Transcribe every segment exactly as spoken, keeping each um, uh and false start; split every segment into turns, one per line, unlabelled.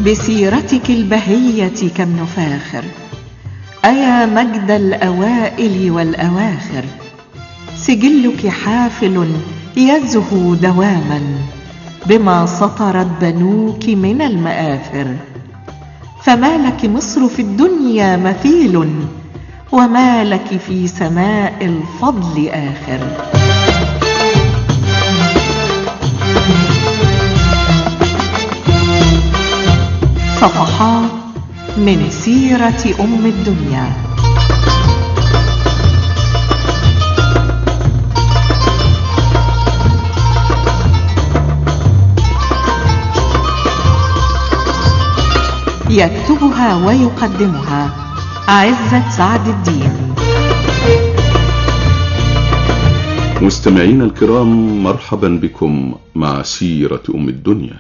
بسيرتك البهية كم نفاخر، أيا مجد الأوائل والأواخر. سجلك حافل يزهو دواما بما سطرت بنوك من المآثر. فما لك مصر في الدنيا مثيل، وما لك في سماء الفضل آخر. صفحات من سيرة أم الدنيا. يكتبها ويقدمها عزت سعد الدين.
مستمعين الكرام، مرحبا بكم مع سيرة أم الدنيا.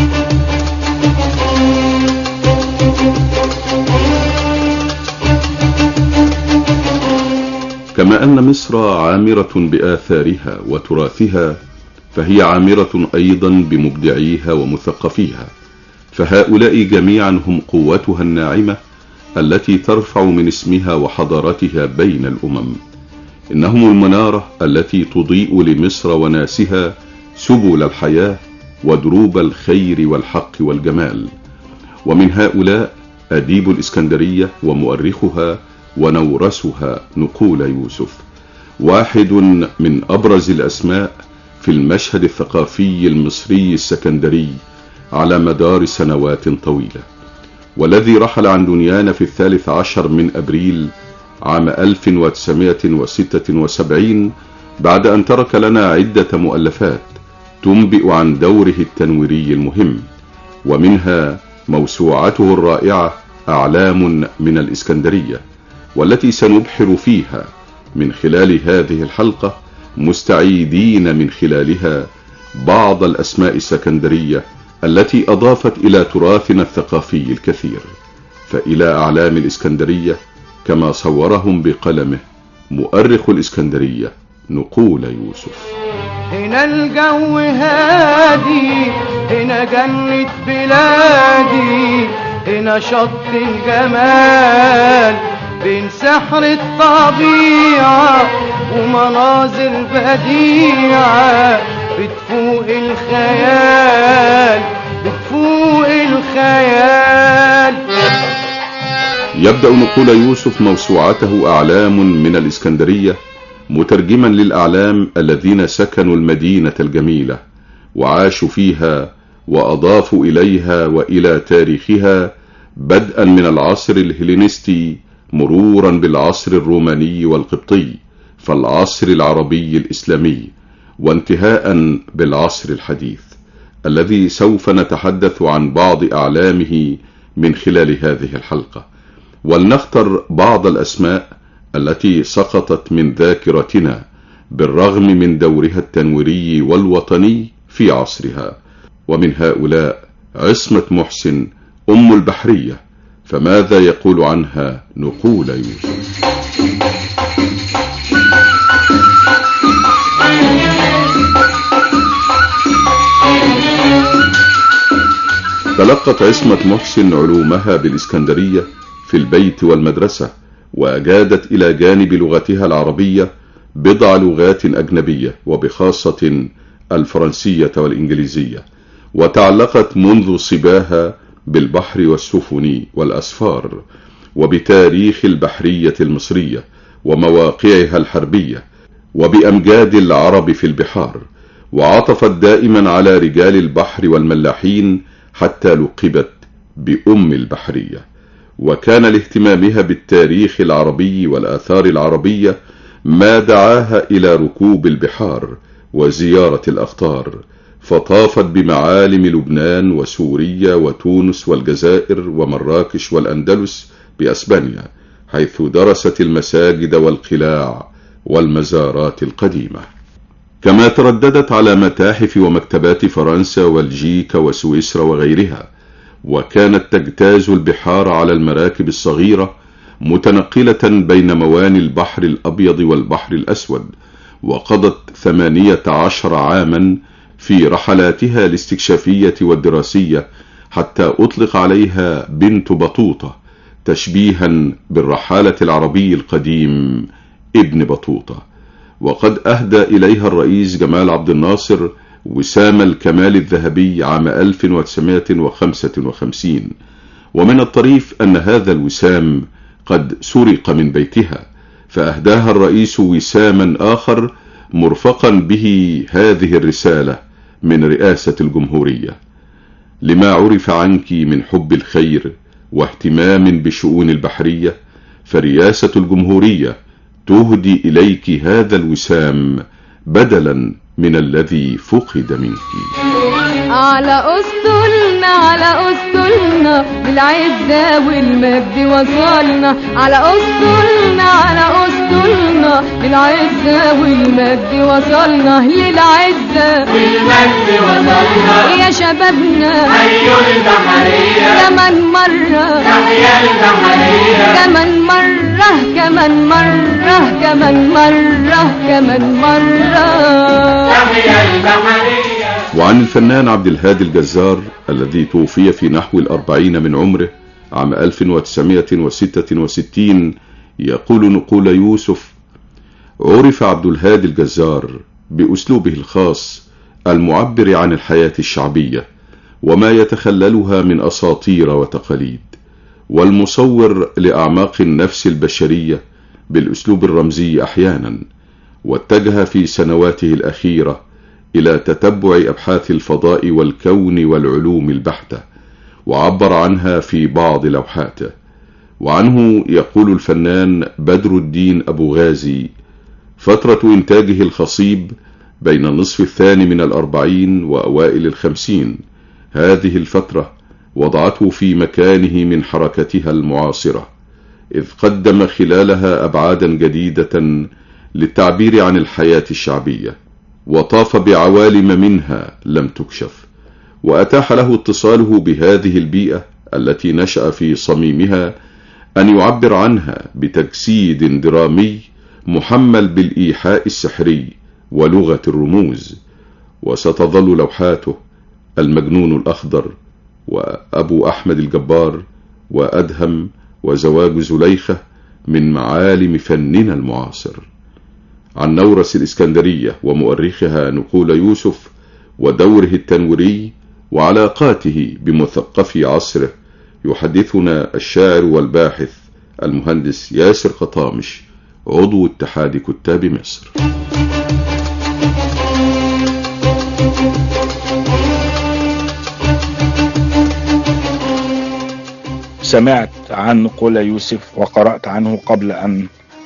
كما أن مصر عامرة بآثارها وتراثها، فهي عامرة أيضا بمبدعيها ومثقفيها، فهؤلاء جميعا هم قوتها الناعمة التي ترفع من اسمها وحضارتها بين الأمم. إنهم المنارة التي تضيء لمصر وناسها سبل الحياة ودروب الخير والحق والجمال. ومن هؤلاء أديب الإسكندرية ومؤرخها ونورسها نقول يوسف، واحد من أبرز الأسماء في المشهد الثقافي المصري السكندري على مدار سنوات طويلة، والذي رحل عن دنيانا في الثالث عشر من أبريل عام ألف وتسعمائة وستة وسبعين، بعد أن ترك لنا عدة مؤلفات تنبئ عن دوره التنويري المهم، ومنها موسوعته الرائعة أعلام من الإسكندرية، والتي سنبحر فيها من خلال هذه الحلقة، مستعيدين من خلالها بعض الأسماء السكندرية التي أضافت إلى تراثنا الثقافي الكثير. فإلى أعلام الإسكندرية كما صورهم بقلمه مؤرخ الإسكندرية نقول يوسف.
هنا الجو هادي، هنا جنة بلادي، هنا شط الجمال بين سحر الطبيعة ومناظر بديعة بتفوق الخيال، بتفوق الخيال.
يبدأ نقول يوسف موسوعته أعلام من الإسكندرية مترجما للأعلام الذين سكنوا المدينة الجميلة وعاشوا فيها وأضافوا إليها وإلى تاريخها، بدءا من العصر الهلينستي مرورا بالعصر الروماني والقبطي، فالعصر العربي الإسلامي، وانتهاء بالعصر الحديث الذي سوف نتحدث عن بعض أعلامه من خلال هذه الحلقة. ولنختر بعض الأسماء التي سقطت من ذاكرتنا بالرغم من دورها التنويري والوطني في عصرها. ومن هؤلاء عصمة محسن أم البحرية، فماذا يقول عنها نقول يوسف؟ تلقت عصمة محسن علومها بالإسكندرية في البيت والمدرسة، وأجادت إلى جانب لغتها العربية بضع لغات أجنبية، وبخاصة الفرنسية والإنجليزية، وتعلقت منذ صباها بالبحر والسفن والأسفار، وبتاريخ البحرية المصرية ومواقعها الحربية، وبأمجاد العرب في البحار، وعطفت دائما على رجال البحر والملاحين حتى لقبت بأم البحرية. وكان لاهتمامها بالتاريخ العربي والآثار العربية ما دعاها إلى ركوب البحار وزيارة الأخطار، فطافت بمعالم لبنان وسوريا وتونس والجزائر ومراكش والأندلس بأسبانيا، حيث درست المساجد والقلاع والمزارات القديمة. كما ترددت على متاحف ومكتبات فرنسا والجيكا وسويسرا وغيرها، وكانت تجتاز البحار على المراكب الصغيرة متنقلة بين مواني البحر الأبيض والبحر الأسود، وقضت ثمانية عشر عاما في رحلاتها الاستكشافية والدراسية حتى أطلق عليها بنت بطوطة تشبيها بالرحالة العربي القديم ابن بطوطة. وقد أهدى إليها الرئيس جمال عبد الناصر وسام الكمال الذهبي عام ألف وتسعمائة وخمسة وخمسين، ومن الطريف أن هذا الوسام قد سرق من بيتها، فأهداها الرئيس وساما آخر مرفقا به هذه الرسالة من رئاسة الجمهورية: لما عرف عنك من حب الخير واهتمام بشؤون البحرية، فرئاسة الجمهورية تهدي إليك هذا الوسام بدلا من الذي فقد منك.
على أسطولنا على أسطولنا بالعزة والمجد وصلنا، على أسطولنا على أسطولنا بالعزة والمجد وصلنا، للعزة والمجد وصلنا يا شبابنا، حيوا البحرية كمان مرة، تحيا البحرية كمان مرة كمان مرة كمان مرة كمان مرة، تحيا البحرية.
وعن الفنان عبد الهادي الجزار الذي توفي في نحو الأربعين من عمره عام ألف وتسعمائة وستة وستين يقول نقول يوسف: عرف عبد الهادي الجزار بأسلوبه الخاص المعبر عن الحياة الشعبية وما يتخللها من أساطير وتقاليد، والمصور لأعماق النفس البشرية بالأسلوب الرمزي أحيانا. واتجه في سنواته الأخيرة إلى تتبع أبحاث الفضاء والكون والعلوم البحتة، وعبر عنها في بعض لوحاته. وعنه يقول الفنان بدر الدين أبو غازي: فترة إنتاجه الخصيب بين النصف الثاني من الأربعين وأوائل الخمسين، هذه الفترة وضعته في مكانه من حركتها المعاصرة، إذ قدم خلالها أبعادا جديدة للتعبير عن الحياة الشعبية، وطاف بعوالم منها لم تكشف، وأتاح له اتصاله بهذه البيئة التي نشأ في صميمها أن يعبر عنها بتجسيد درامي محمل بالإيحاء السحري ولغة الرموز. وستظل لوحاته المجنون الأخضر، وأبو أحمد الجبار، وأدهم، وزواج زليخة من معالم فننا المعاصر. عن نورس الإسكندرية ومؤرخها نقول يوسف ودوره التنويري وعلاقاته بمثقفي عصره يحدثنا الشاعر والباحث المهندس ياسر قطامش، عضو اتحاد كتاب مصر.
سمعت عن نقول يوسف وقرأت عنه قبل أن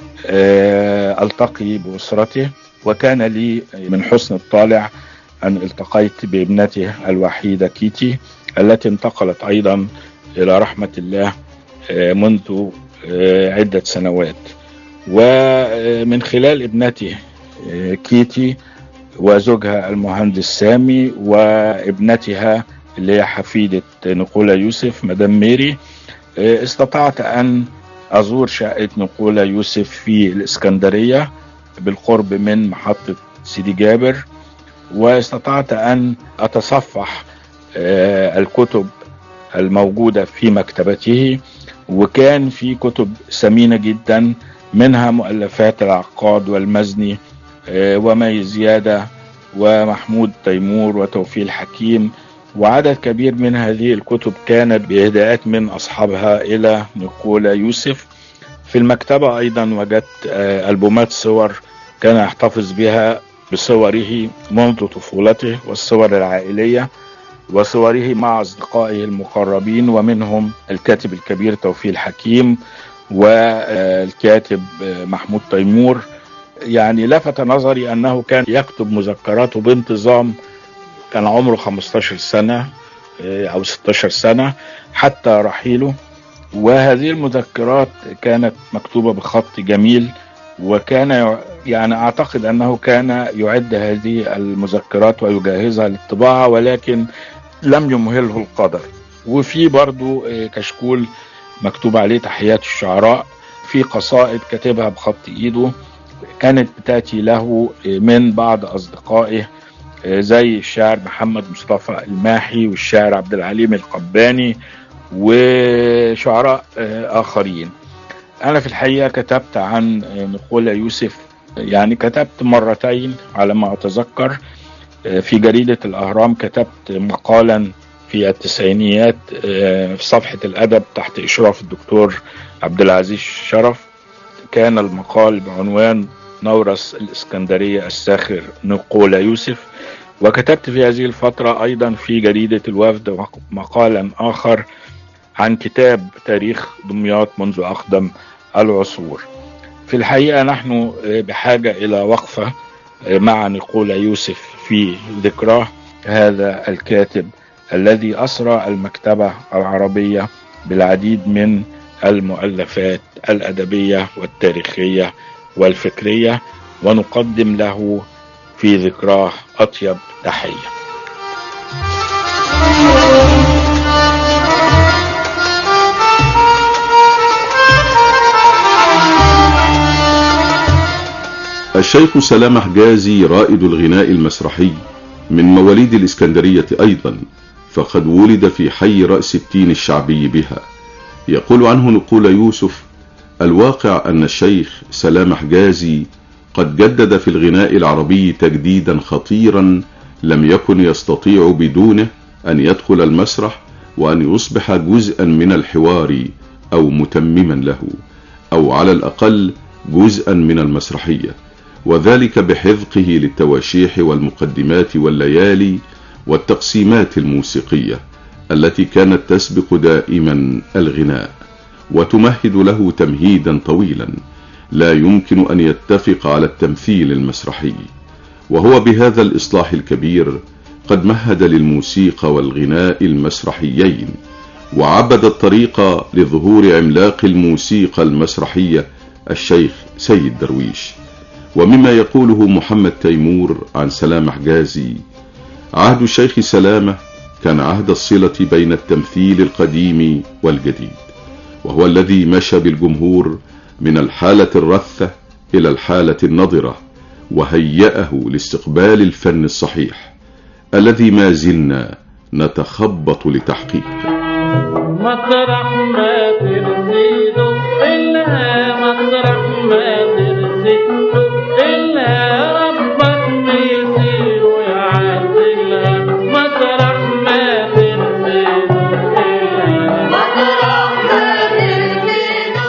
ألتقي بأسرته، وكان لي من حسن الطالع أن التقيت بابنته الوحيدة كيتي التي انتقلت أيضا إلى رحمة الله منذ عدة سنوات. ومن خلال ابنته كيتي وزوجها المهندس سامي وابنتها اللي هي حفيدة نقول يوسف مدام ميري، استطعت أن أزور شقة نقول يوسف في الإسكندرية بالقرب من محطة سيدي جابر، واستطعت أن أتصفح الكتب الموجودة في مكتبته، وكان في كتب ثمينة جدا، منها مؤلفات العقاد والمزني ومي زيادة ومحمود تيمور وتوفيق الحكيم، وعدد كبير من هذه الكتب كانت بإهداءات من أصحابها إلى نقول يوسف. في المكتبة أيضا وجدت ألبومات صور كان يحتفظ بها بصوره منذ طفولته والصور العائلية وصوره مع أصدقائه المقربين، ومنهم الكاتب الكبير توفيق الحكيم والكاتب محمود تيمور. يعني لفت نظري أنه كان يكتب مذكراته بانتظام، كان عمره خمسة عشر سنة أو ستة عشر سنة حتى رحيله، وهذه المذكرات كانت مكتوبة بخط جميل، وكان يعني أعتقد أنه كان يعد هذه المذكرات ويجهزها للطباعة، ولكن لم يمهله القدر. وفي برضو كشكول مكتوب عليه تحيات الشعراء، في قصائد كتبها بخط إيده كانت بتأتي له من بعض أصدقائه زي الشاعر محمد مصطفى الماحي والشاعر عبد العليم القباني وشعراء آخرين. أنا في الحقيقة كتبت عن نقولة يوسف، يعني كتبت مرتين على ما أتذكر. في جريدة الأهرام كتبت مقالا في التسعينيات في صفحة الأدب تحت إشراف الدكتور عبد العزيز شرف. كان المقال بعنوان نورس الإسكندرية الساخر نقولة يوسف. وكتبت في هذه الفترة أيضا في جريدة الوفد مقالا آخر عن كتاب تاريخ دمياط منذ أقدم العصور. في الحقيقة نحن بحاجة إلى وقفة مع نقولة يوسف في ذكراه هذا الكاتب الذي أسرى المكتبة العربية بالعديد من المؤلفات الأدبية والتاريخية والفكرية، ونقدم له في ذكراه أطيب تحية.
الشيخ سلام حجازي رائد الغناء المسرحي من مواليد الإسكندرية أيضا، فقد ولد في حي رأس التين الشعبي بها. يقول عنه نقولة يوسف: الواقع أن الشيخ سلام حجازي قد جدد في الغناء العربي تجديدا خطيرا لم يكن يستطيع بدونه أن يدخل المسرح وأن يصبح جزءا من الحوار أو متمما له، أو على الأقل جزءا من المسرحية، وذلك بحذقه للتواشيح والمقدمات والليالي والتقسيمات الموسيقية التي كانت تسبق دائما الغناء وتمهد له تمهيدا طويلا لا يمكن أن يتفق على التمثيل المسرحي. وهو بهذا الإصلاح الكبير قد مهد للموسيقى والغناء المسرحيين، وعبد الطريق لظهور عملاق الموسيقى المسرحية الشيخ سيد درويش. ومما يقوله محمد تيمور عن سلام حجازي: عهد الشيخ سلامة كان عهد الصلة بين التمثيل القديم والجديد، وهو الذي مشى بالجمهور من الحالة الرثة إلى الحالة النضرة، وهيأه لاستقبال الفن الصحيح الذي ما زلنا نتخبط لتحقيقه.
مطرح ما ترسيله إلا مطرح ما ترسيله إلا ربك بيصير ويعزلها. مطرح ما ترسيله إلا مطرح ما ترسيله.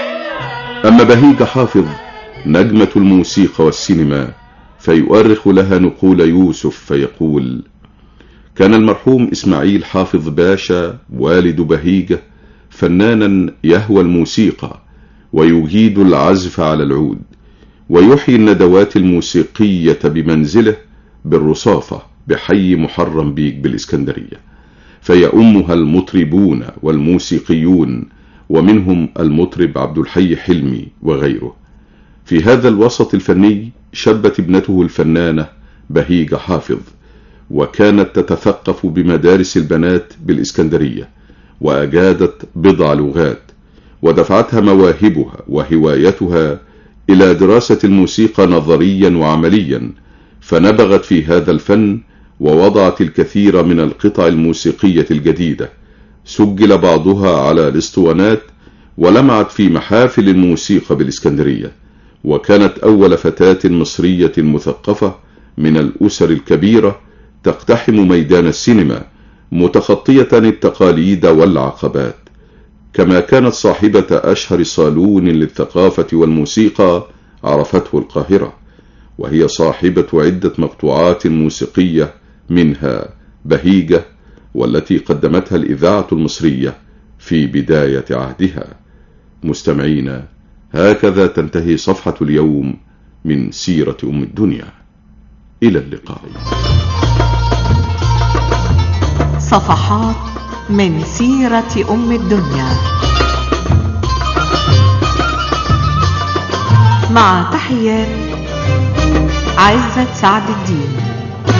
أما بهيج حافظ نجمة الموسيقى والسينما فيؤرخ لها نقولة يوسف فيقول: كان المرحوم إسماعيل حافظ باشا والد بهيجة فنانا يهوى الموسيقى ويجيد العزف على العود، ويحيي الندوات الموسيقية بمنزله بالرصافة بحي محرم بيك بالإسكندرية، فيأمها المطربون والموسيقيون، ومنهم المطرب عبد الحي حلمي وغيره. في هذا الوسط الفني شبت ابنته الفنانة بهيجة حافظ، وكانت تتثقف بمدارس البنات بالإسكندرية، وأجادت بضع لغات، ودفعتها مواهبها وهوايتها إلى دراسة الموسيقى نظريا وعمليا، فنبغت في هذا الفن ووضعت الكثير من القطع الموسيقية الجديدة، سجل بعضها على الاسطوانات ولمعت في محافل الموسيقى بالإسكندرية، وكانت أول فتاة مصرية مثقفة من الأسر الكبيرة تقتحم ميدان السينما متخطية التقاليد والعقبات، كما كانت صاحبة أشهر صالون للثقافة والموسيقى عرفته القاهرة، وهي صاحبة عدة مقطوعات موسيقية منها بهيجة، والتي قدمتها الإذاعة المصرية في بداية عهدها. مستمعين، هكذا تنتهي صفحة اليوم من سيرة أم الدنيا. إلى اللقاء.
صفحات من سيرة أم الدنيا، مع تحيات عزت سعد الدين.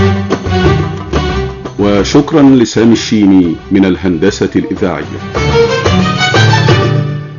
وشكرا لسامي الشيني من الهندسة الإذاعية.